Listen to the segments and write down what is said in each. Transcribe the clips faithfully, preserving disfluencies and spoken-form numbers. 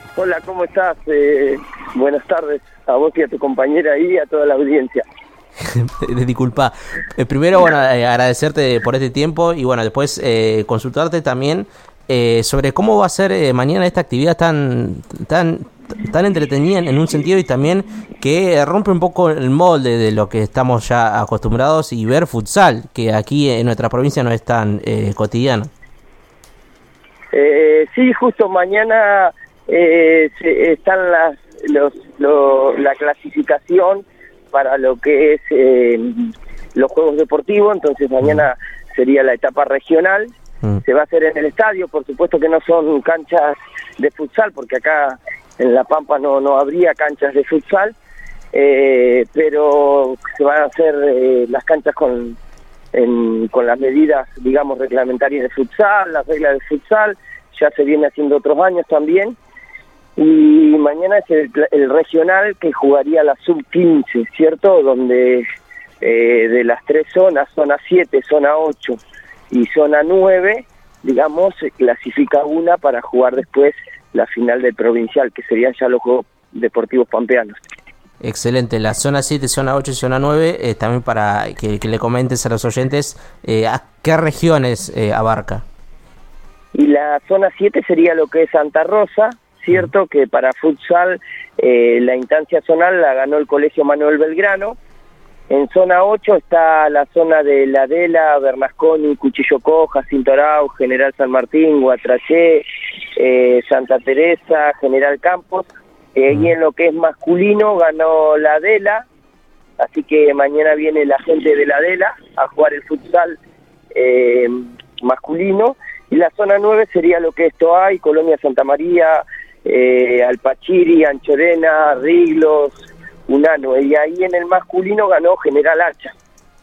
Hola, ¿cómo estás? Eh, buenas tardes a vos y a tu compañera y a toda la audiencia. Disculpa. Eh, primero, bueno, eh, agradecerte por este tiempo y bueno, después eh, consultarte también eh, sobre cómo va a ser eh, mañana esta actividad tan tan tan entretenida en un sentido y también que rompe un poco el molde de lo que estamos ya acostumbrados y ver futsal, que aquí en nuestra provincia no es tan eh, cotidiano. Eh, sí, justo mañana eh, se, están las los, lo, la clasificación para lo que es eh, los Juegos Deportivos, entonces mañana sería la etapa regional, mm. se va a hacer en el estadio, por supuesto que no son canchas de futsal, porque acá en La Pampa no, no habría canchas de futsal, eh, pero se van a hacer eh, las canchas con, en, con las medidas, digamos, reglamentarias de futsal, las reglas de futsal, ya se viene haciendo otros años también. Y mañana es el, el regional que jugaría la sub quince, ¿cierto? Donde eh, de las tres zonas, zona siete, zona ocho y zona nueve, digamos, se clasifica una para jugar después la final del provincial, que serían ya los Juegos Deportivos Pampeanos. Excelente. La zona siete, zona ocho y zona nueve, eh, también para que, que le comentes a los oyentes, eh, ¿a qué regiones eh, abarca? Y la zona siete sería lo que es Santa Rosa, cierto, que para futsal eh, la instancia zonal la ganó el Colegio Manuel Belgrano. En zona ocho está la zona de La Adela, Bernasconi, Cuchillo Coja, Cintorao, General San Martín, Guatraché, eh, Santa Teresa, General Campos. Eh, y en lo que es masculino ganó La Adela, así que mañana viene la gente de La Adela a jugar el futsal eh, masculino. Y la zona nueve sería lo que es Toay, Colonia Santa María, eh, Alpachiri, Anchorena, Riglos, Unano. Y ahí en el masculino ganó General Hacha.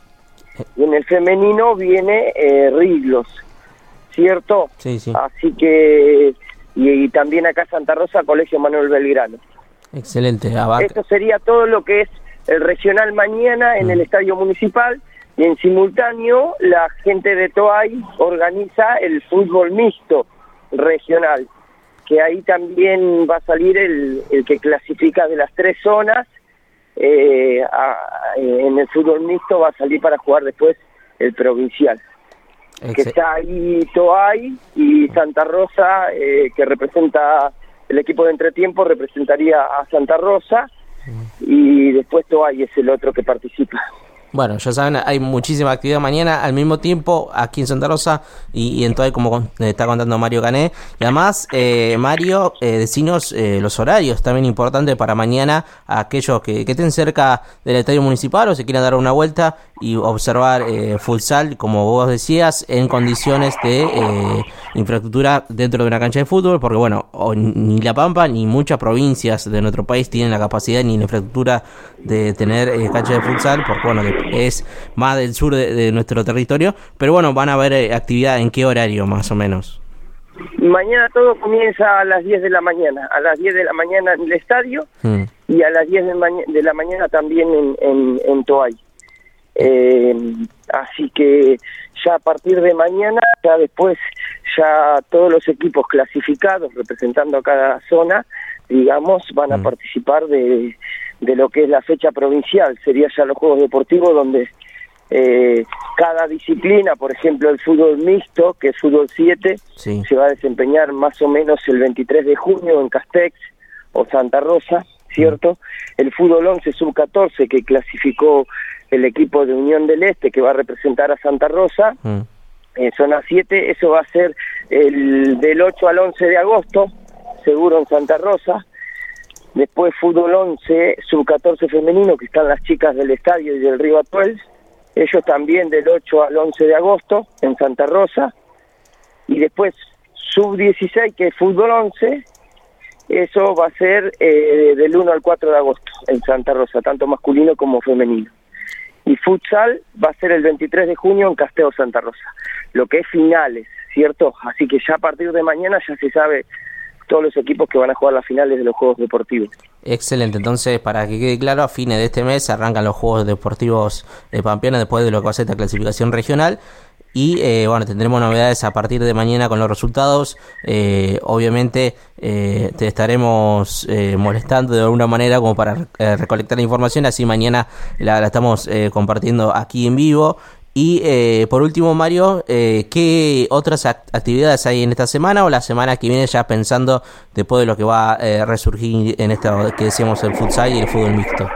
Y en el femenino viene eh, Riglos, ¿cierto? Sí, sí. Así que, y, y también acá Santa Rosa, Colegio Manuel Belgrano. Excelente. Abac- Esto sería todo lo que es el regional mañana en mm. el Estadio Municipal. Y en simultáneo, la gente de Toay organiza el fútbol mixto regional, que ahí también va a salir el, el que clasifica de las tres zonas. Eh, a, en el fútbol mixto va a salir para jugar después el provincial. Excel- que está ahí Toay y Santa Rosa, eh, que representa el equipo de entretiempo, representaría a Santa Rosa, mm. y después Toay es el otro que participa. Bueno, ya saben, hay muchísima actividad mañana al mismo tiempo aquí en Santa Rosa y, y en Toay, como está contando Mario Cané. Y además, eh, Mario, eh, decinos eh, los horarios, también importante para mañana, a aquellos que, que estén cerca del estadio municipal o se quieran dar una vuelta y observar eh, futsal, como vos decías, en condiciones de eh, infraestructura dentro de una cancha de fútbol, porque bueno, o, ni La Pampa ni muchas provincias de nuestro país tienen la capacidad ni la infraestructura de tener eh, cancha de futsal, porque bueno, es más del sur de, de nuestro territorio, pero bueno, van a haber eh, actividad. ¿En qué horario más o menos? Mañana todo comienza a las diez de la mañana, a las diez de la mañana en el estadio, mm. y a las diez de, ma- de la mañana también en, en, en Toay. Eh, así que ya a partir de mañana, ya después, ya todos los equipos clasificados representando a cada zona, digamos, van a mm. participar de, de lo que es la fecha provincial. Sería ya los Juegos Deportivos donde eh, cada disciplina, por ejemplo el fútbol mixto, que es fútbol siete, sí. se va a desempeñar más o menos el veintitrés de junio en Castex o Santa Rosa, ¿cierto? Mm. El fútbol once sub catorce, que clasificó el equipo de Unión del Este, que va a representar a Santa Rosa, mm. en zona siete, eso va a ser el del ocho al once de agosto, seguro en Santa Rosa. Después fútbol once sub catorce femenino, que están las chicas del estadio y del Río Atuel, ellos también del ocho al once de agosto en Santa Rosa. Y después sub dieciséis, que es fútbol once, eso va a ser eh, del uno al cuatro de agosto en Santa Rosa, tanto masculino como femenino. Y futsal va a ser el veintitrés de junio en Casteo Santa Rosa, lo que es finales, ¿cierto? Así que ya a partir de mañana ya se sabe todos los equipos que van a jugar las finales de los Juegos Deportivos. Excelente, entonces para que quede claro, a fines de este mes arrancan los Juegos Deportivos de Pampeana después de lo que va a ser esta clasificación regional. y eh, bueno, tendremos novedades a partir de mañana con los resultados. Eh, obviamente eh, te estaremos eh, molestando de alguna manera como para eh, recolectar la información, así mañana la, la estamos eh, compartiendo aquí en vivo. Y eh, por último, Mario, eh, ¿qué otras act- actividades hay en esta semana o la semana que viene, ya pensando después de lo que va a eh, resurgir en esta que decíamos el futsal y el fútbol mixto?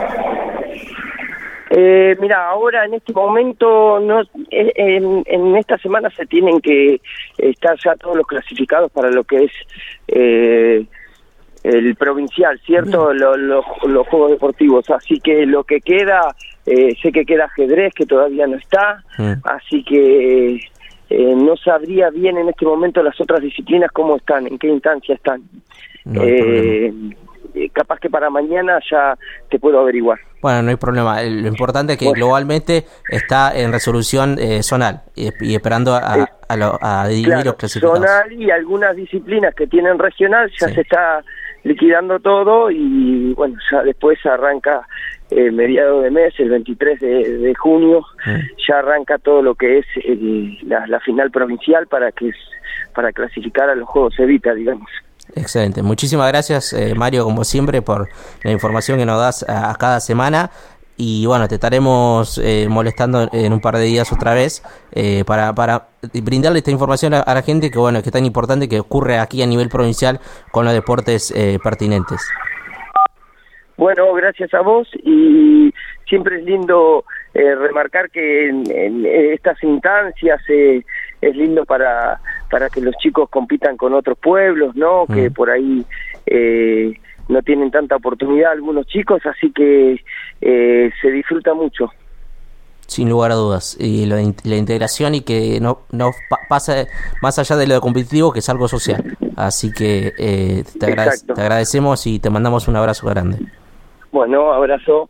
Eh, mira, ahora en este momento, no, eh, en, en esta semana se tienen que estar ya todos los clasificados para lo que es eh, el provincial, ¿cierto? Lo, lo, los juegos deportivos, así que lo que queda, eh, sé que queda ajedrez, que todavía no está, mm. así que eh, no sabría bien en este momento las otras disciplinas cómo están, en qué instancia están. No eh, capaz que para mañana ya te puedo averiguar. Bueno, no hay problema. Lo importante es que bueno, globalmente está en resolución eh, zonal y, y esperando a, a, lo, a dividir claro, los clasificados. Zonal y algunas disciplinas que tienen regional ya sí. se está liquidando todo y bueno, ya después arranca eh, mediado de mes, el veintitrés de, de junio, mm. ya arranca todo lo que es el, la, la final provincial para que para clasificar a los Juegos Evita, digamos. Excelente, muchísimas gracias eh, Mario, como siempre, por la información que nos das a, a cada semana y bueno, te estaremos eh, molestando en un par de días otra vez eh, para, para brindarle esta información a, a la gente que bueno, que es tan importante que ocurre aquí a nivel provincial con los deportes eh, pertinentes. Bueno, gracias a vos y siempre es lindo eh, remarcar que en, en estas instancias eh, es lindo para para que los chicos compitan con otros pueblos, ¿no? Mm. Que por ahí eh, no tienen tanta oportunidad algunos chicos, así que eh, se disfruta mucho. Sin lugar a dudas, y la, la integración y que no no pa- pasa más allá de lo competitivo, que es algo social. Así que eh, te, agrade- te agradecemos y te mandamos un abrazo grande. Bueno, abrazo.